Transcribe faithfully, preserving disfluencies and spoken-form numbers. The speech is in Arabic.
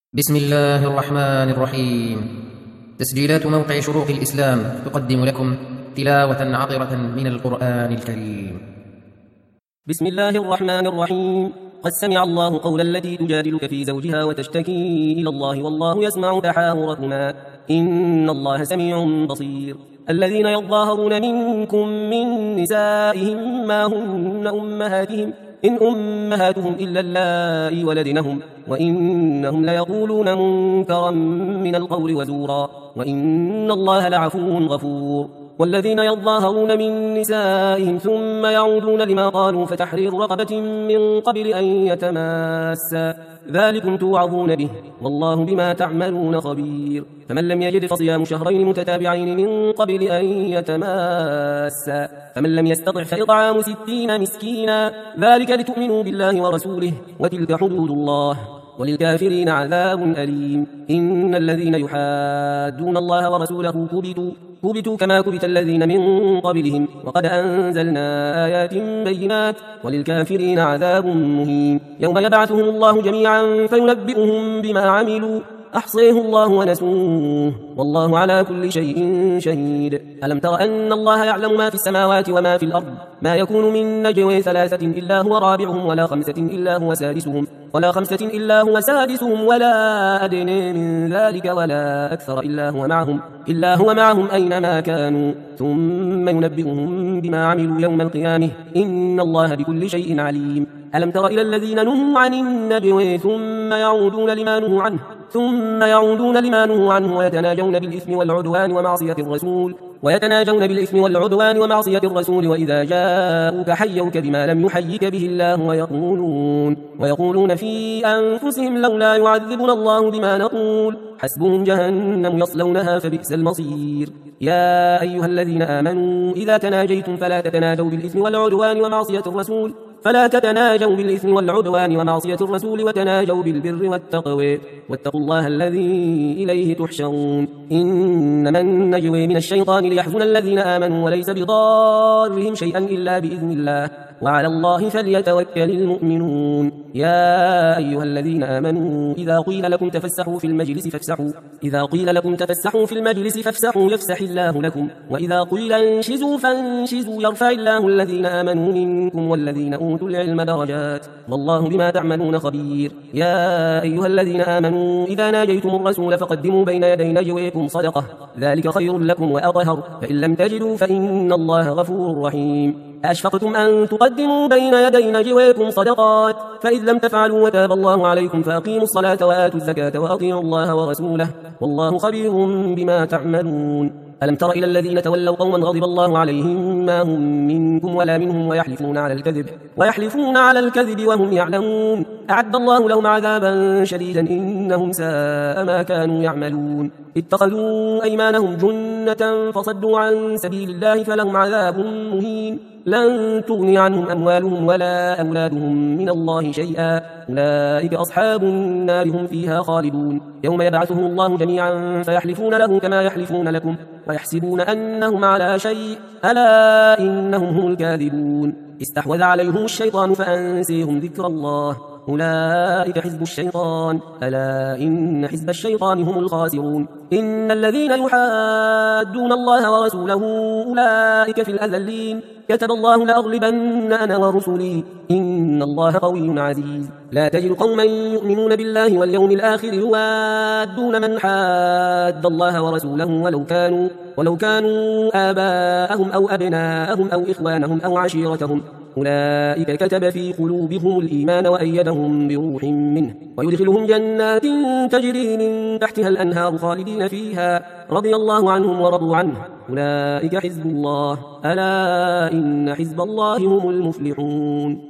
بسم الله الرحمن الرحيم. تسجيلات موقع شروق الإسلام تقدم لكم تلاوة عطرة من القرآن الكريم. بسم الله الرحمن الرحيم. قد سمع الله قول التي تجادلك في زوجها وتشتكي إلى الله والله يسمع تحاوركما إن الله سميع بصير. الذين يظاهرون منكم من نسائهم ما هن أمهاتهم إن أمهاتهم إلا اللائي ولدنهم وإنهم ليقولون منكرا من القول وزورا وإن الله لعفو غفور. والذين يظاهرون من نسائهم ثم يعودون لما قالوا فتحرير رقبة من قبل أن يتماسا ذلكم توعظون به والله بما تعملون خبير. فمن لم يجد فصيام شهرين متتابعين من قبل أن يتماسا فمن لم يستطع فإطعام ستين مسكينا ذلك لتؤمنوا بالله ورسوله وتلك حدود الله وللكافرين عذاب أليم. إن الذين يحادون الله ورسوله كبتوا كبتوا كما كبت الذين من قبلهم وقد أنزلنا آيات بينات وللكافرين عذاب مهين. يوم يبعثهم الله جميعا فينبئهم بما عملوا أحصيه الله ونسوه والله على كل شيء شهيد. ألم تر أن الله يعلم ما في السماوات وما في الأرض ما يكون من نجوى ثلاثة إلا هو رابعهم ولا خمسة إلا هو سادسهم ولا خمسة إلا هو سادسهم ولا أدنى من ذلك ولا أكثر إلا هو معهم إلا هو معهم أينما كانوا ثم ينبئهم بما عملوا يوم القيامة إن الله بكل شيء عليم. ألم تر إلى الذين نهوا عن النبي ثم يعودون لما نهوا عنه ثم يعودون لما نهوا عنه ويتناجون بالإثم والعدوان ومعصية الرسول ويتناجون بالإثم والعدوان ومعصية الرسول وإذا جاءوك حيوك بما لم يحيك به الله ويقولون ويقولون في أنفسهم لولا يعذبنا الله بما نقول حسبهم جهنم يصلونها فبئس المصير. يا أيها الذين آمنوا إذا تناجيتم فلا تتناجوا بالإثم والعدوان ومعصية الرسول فلا تتناجوا بالإثم والعدوان ومعصية الرسول وتناجوا بالبر والتقوى واتقوا الله الذي إليه تحشرون. إنما النجوى من الشيطان ليحزن الذين آمنوا وليس بضارهم شيئا إلا بإذن الله وعلى الله فليتوكل المؤمنون. يا أيها الذين آمنوا إذا قيل لكم تفسحوا في المجلس فافسحوا إذا قيل لكم تفسحوا في المجلس فافسحوا يفسح الله لكم وإذا قيل انشزوا فانشزوا يرفع الله الذين آمنوا منكم والذين أوتوا العلم درجات والله بما تعملون خبير. يا أيها الذين آمنوا إذا ناجيتم الرسول فقدموا بين يدي نجويكم صدقة ذلك خير لكم وأطهر فإن لم تجدوا فإن الله غفور رحيم. أشفقتم أن تقدموا بين يدي نجويكم صدقات فإذ لم تفعلوا وتاب الله عليكم فأقيموا الصلاة وآتوا الزكاة وأطيعوا الله ورسوله والله خبير بما تعملون. ألم تر إلى الذين تولوا قوما غضب الله عليهم ما هم منكم ولا منهم ويحلفون على الكذب ويحلفون على الكذب وهم يعلمون أعد الله لهم عذابا شديدا إنهم ساء ما كانوا يعملون. اتخذوا أيمانهم جنة فصدوا عن سبيل الله فلهم عذاب مهين لن تغني عنهم أموالهم ولا أولادهم من الله شيئا أولئك أصحاب النار هم فيها خالدون. يوم يبعثهم الله جميعا فيحلفون له كما يحلفون لكم ويحسبون أنهم على شيء ألا إنهم هم الكاذبون. استحوذ عليهم الشيطان فأنسيهم ذكر الله أولئك حزب الشيطان ألا إن حزب الشيطان هم الخاسرون. إن الذين يحادون الله ورسوله أولئك في الأذلين كتب الله لأغلبن أنا ورسلي إن الله قوي عزيز. لا تجد قوما يؤمنون بالله واليوم الآخر يوادون من حاد الله ورسوله ولو كانوا ولو كانوا آباءهم أو أبناءهم أو إخوانهم أو عشيرتهم أولئك كتب في قلوبهم الإيمان وأيدهم بروح منه ويدخلهم جنات تجري من تحتها الأنهار خالدين فيها رضي الله عنهم ورضوا عنه أولئك حزب الله ألا إن حزب الله هم المفلحون.